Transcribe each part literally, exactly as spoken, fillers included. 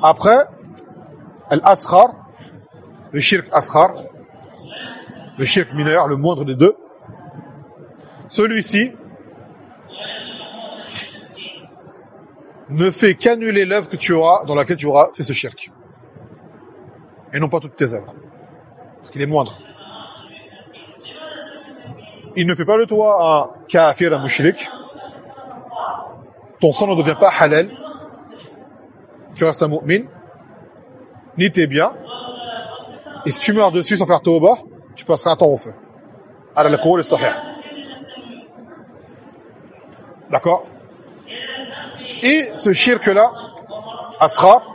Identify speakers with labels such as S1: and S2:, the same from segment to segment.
S1: Après, al-asghar, le shirk asghar, le shirk mineur, le moindre des deux. Celui-ci ne fait qu'annuler l'œuvre que tu auras, dans laquelle tu auras fait ce shirk. Et non pas toutes tes œuvres. Parce qu'il est moindre. Il ne fait pas de toi un kafir, un mushrik. Ton sang ne devient pas halal. Tu restes un mu'min. Ni tes biens. Et si tu meurs dessus sans faire tawbah, tu passeras un temps au feu. Ala al-qawl as-sahih. D'accord? Et ce shirk-là, asghar,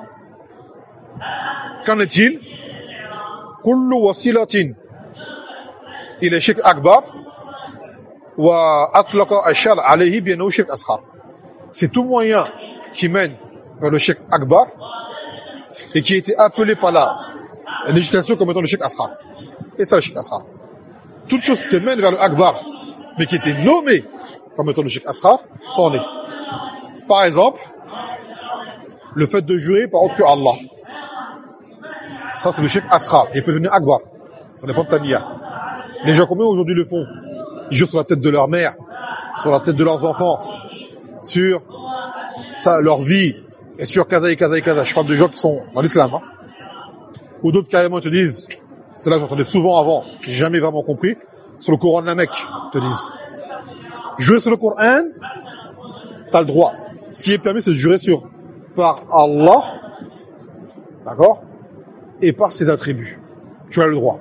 S1: qu'en est-il? Kullu wasilatin ila shirk akbar wa atlaqa ashar alayhi bi annahu shirk asghar. C'est tout moyen qui mène vers le shirk akbar et qui a été appelé par la législation comme étant le shirk asghar. Et ça le shirk asghar. Toute chose qui te mène vers le akbar mais qui était nommée comme étant le shirk asghar, ça en est. Par exemple, le fait de jurer par autre que Allah. Ça, c'est le shirk asghar. Et il peut devenir akbar. Ça dépend de ta niya. Les gens combien aujourd'hui le font? Ils jurent sur la tête de leur mère, sur la tête de leurs enfants, sur ça, leur vie, et sur kaza et kaza et kaza. Je parle de gens qui sont dans l'islam. Hein. Ou d'autres carrément te disent, c'est là j'entendais souvent avant, j'ai jamais vraiment compris, sur le Coran de la Mecque, te disent. Jurer sur le Coran, t'as le droit. Ce qui est permis, c'est de jurer sur, par Allah, d'accord, et par ses attributs. Tu as le droit.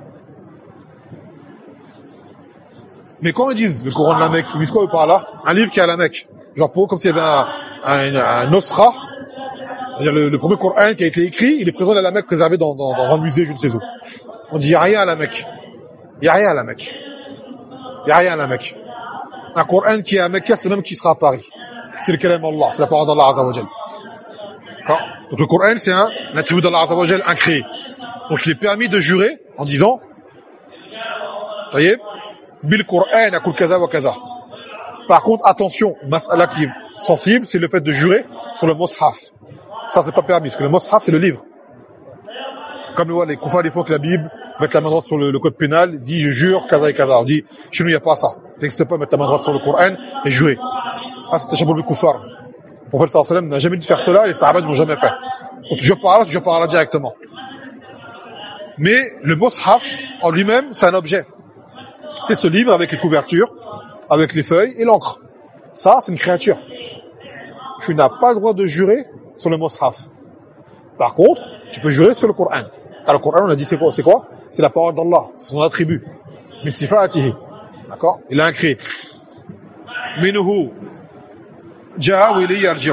S1: Mais quand ils disent le Coran de la Mecque, ils disent quoi par là? Un livre qui est à la Mecque. Genre pour, comme s'il y avait un, un, un Nosra, c'est-à-dire le, le premier Coran qui a été écrit, il est présent à la Mecque, préservé dans, dans, dans un musée, je ne sais où. On dit, il n'y a rien à la Mecque. Il n'y a rien à la Mecque. Il n'y a rien à la Mecque. Un Coran qui est à Mecque, c'est le même qui sera à Paris. C'est le kalam Allah, c'est la parole d'Allah Azza wa Jal. Donc le Coran, c'est un, un attribut d'Allah Azza wa Jal incréé. Donc il est permis de jurer en disant, vous voyez, bil Coran akul kaza wa kaza. Par contre, attention, mas'ala qui est sensible, c'est le fait de jurer sur le mushaf. Ça, c'est pas permis, parce que le mushaf, c'est le livre. Comme le, les koufars, des fois que la Bible, mettre la main droite sur le, le code pénal, dit je jure, kaza et kaza. On dit, chez nous, il n'y a pas ça. Il n'existe pas mettre la main droite sur le Coran et jurer. Ah, c'est un le koufar. Le prophète sallallahu alayhi wa sallam n'a jamais dit de faire cela, et les sahabas ne l'ont jamais fait. Quand tu jures par Allah, tu jures par Allah directement. Mais le mushaf, en lui-même, c'est un objet. C'est ce livre avec les couvertures, avec les feuilles et l'encre. Ça, c'est une créature. Tu n'as pas le droit de jurer sur le mushaf. Par contre, tu peux jurer sur le Coran. Alors, le Coran, on a dit c'est quoi? C'est quoi? C'est la parole d'Allah. C'est son attribut. Min sifatihi. D'accord? Il a un créé. Minhu ja'a wa ilayhi yarji'u.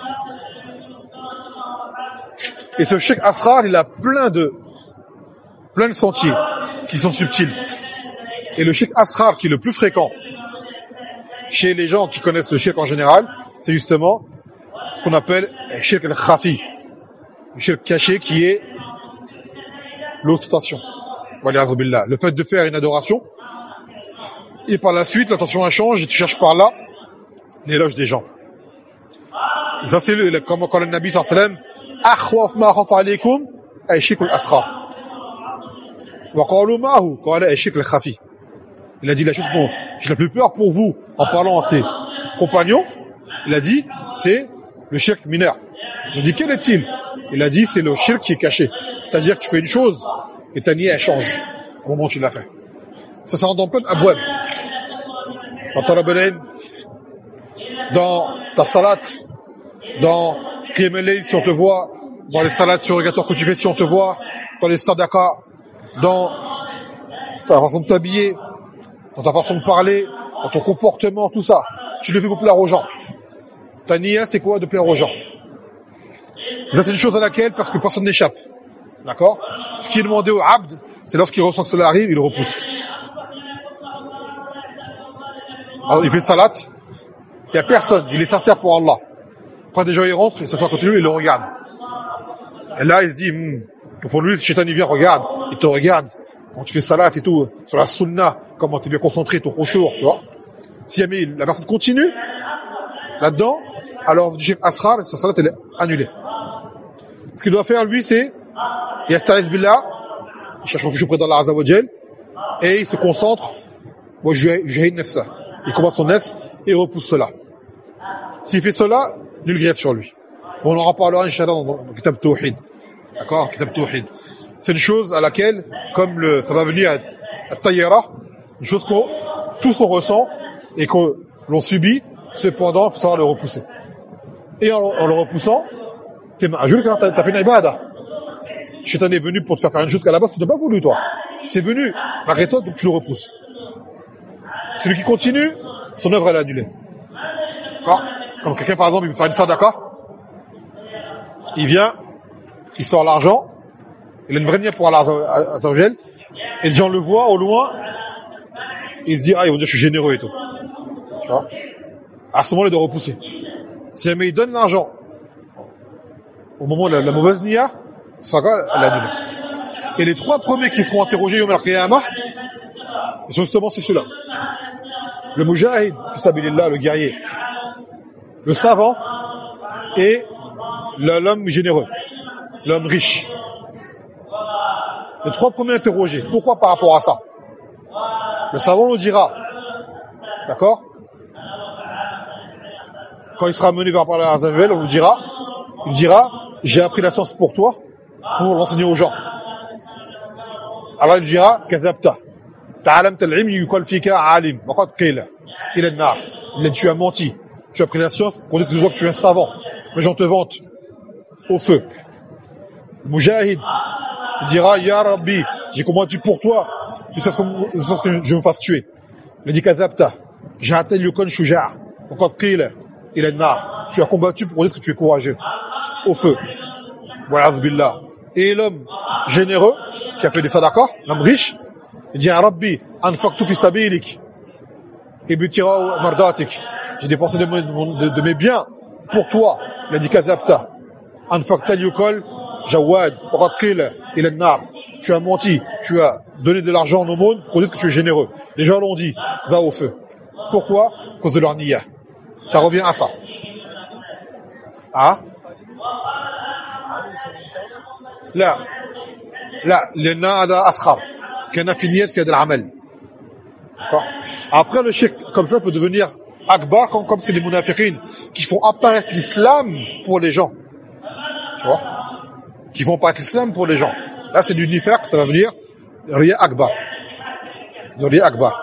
S1: Et ce shirk asghar, il a plein de plein de sentiers qui sont subtils. Et le shirk asghar qui est le plus fréquent chez les gens qui connaissent le shirk en général, c'est justement ce qu'on appelle le shirk al-khafi, le shirk caché qui est l'ostentation. Le fait de faire une adoration et par la suite l'attention change et tu cherches par là l'éloge des gens. Et ça c'est le, comme quand le Nabi sallallahu alayhi wa sallam, akhwaf ma khafa alaykum ay shirk al-asghar. Wa qalu ma'hu qala ay shirk al-khafi. Il a dit la chose dont j'ai la plus peur pour vous en parlant à ses compagnons. Il a dit, c'est le shirk mineur. Je dis, quel est-il? Il a dit, c'est le shirk qui est caché. C'est-à-dire que tu fais une chose et ta niyyah, elle change au moment où tu l'as fait. Ça, ça rentre dans plein d'abouab. Dans ta rabelaine, dans ta salat, dans Qiyam al-Layl, si on te voit, dans les salats surrogatoires que tu fais si on te voit, dans les sadaqas, dans ta façon de t'habiller, dans ta façon de parler, dans ton comportement, tout ça. Tu le fais pour plaire aux gens. Ta niyyah, c'est quoi? De plaire aux gens. Ça, c'est une chose à laquelle, parce que personne n'échappe. D'accord? Ce qui est demandé au abd, c'est lorsqu'il ressent que cela arrive, il le repousse. Alors, il fait salat, il n'y a personne, il est sincère pour Allah. Après, des gens, ils rentrent, il s'assoit à côté de lui, il le regarde. Et là, il se dit, hmm, au fond de lui, le shaitan, il vient, regarde, il te regarde. Quand tu fais salat et tout, sur la sunna, comment tu es bien concentré, ton khushu', tu vois. Si jamais la personne continue, là-dedans, alors du shirk asghar, sa salat, elle est annulée. Ce qu'il doit faire, lui, c'est Yasta'iz billah, il cherche refuge auprès d'Allah Azza wa Jal, et il se concentre, wa yuhayyin nafsa. Il combat son nefs et repousse cela. S'il fait cela, nul grief sur lui. Bon, on en reparlera, Inch'Allah, dans le Kitab Tawhid. D'accord? Kitab Tawhid. C'est une chose à laquelle, comme le, ça va venir à, à Tayyara, une chose qu'on, tous on ressent, et que l'on subit, cependant, il faut savoir le repousser. Et en, en le repoussant, t'es majeur car t'as, t'as fait une ibada. Shaitan est venu pour te faire faire une chose qu'à la base tu n'as pas voulu, toi. C'est venu, malgré toi, donc tu le repousses. Celui qui continue, son œuvre elle est annulée. D'accord? Comme quelqu'un, par exemple, il veut faire une sadaqa, il vient, il sort l'argent, il a une vraie niyyah pour Allah Azza wa Jal, et les gens le voient au loin, il se dit, ah, ils vont dire, je suis généreux et tout. Tu vois? À ce moment-là, il doit repousser. Si jamais il donne l'argent, au moment de la, la mauvaise niyyah, ça va, elle est annulée. Et les trois premiers qui seront interrogés Yawm al-Qiyamah, ils sont justement, c'est ceux-là. Le mujahid, fi sabilillah, le guerrier, le savant et le, l'homme généreux, l'homme riche. Les trois premiers interrogés. Pourquoi par rapport à ça? Le savant nous dira, d'accord? Quand il sera mené vers Allah Azza wa Jal, on nous dira, il dira, j'ai appris la science pour toi, pour l'enseigner aux gens. Alors il dira, kazabta. Ta'alamta al-ilm yuqal fika alim. Wa qad qila ila an-nar. Tu as menti. Tu as appris la science pour dire que tu es un savant. Mais j'en te vante au feu. Le mujahid il dira, ya Rabbi, j'ai combattu pour toi, jusqu'à ce que je me fasse tuer. Il dit, kazabta. Ja'atal yuqal shuja'. Wa qad qila ila an-nar. Tu as combattu pour dire que tu es courageux. Au feu. Wa'az billah. Et l'homme généreux, qui a fait des sadaqas, l'homme riche, il dit, Rabbi, anfaqtu fi sabilik, ibtira mardatik. J'ai dépensé de, de, de mes biens pour toi. Il a dit, kazabta. Anfaqta yukol, jawad, waqad qila ila an-nar. Tu as menti, tu as donné de l'argent en aumône pour dire que tu es généreux. Les gens l'ont dit, va au feu. Pourquoi? À cause de leur niyyah. Ça revient à ça. Ah? لا لا لأن هذا أسخر كان في نية في هذا العمل. Après le shirk comme ça peut devenir akbar comme comme c'est les munafiqines qui font apparaître l'islam pour les gens, tu vois, qui font apparaître l'islam pour les gens. Là c'est du nifaq, ça va venir riya akbar, riya akbar.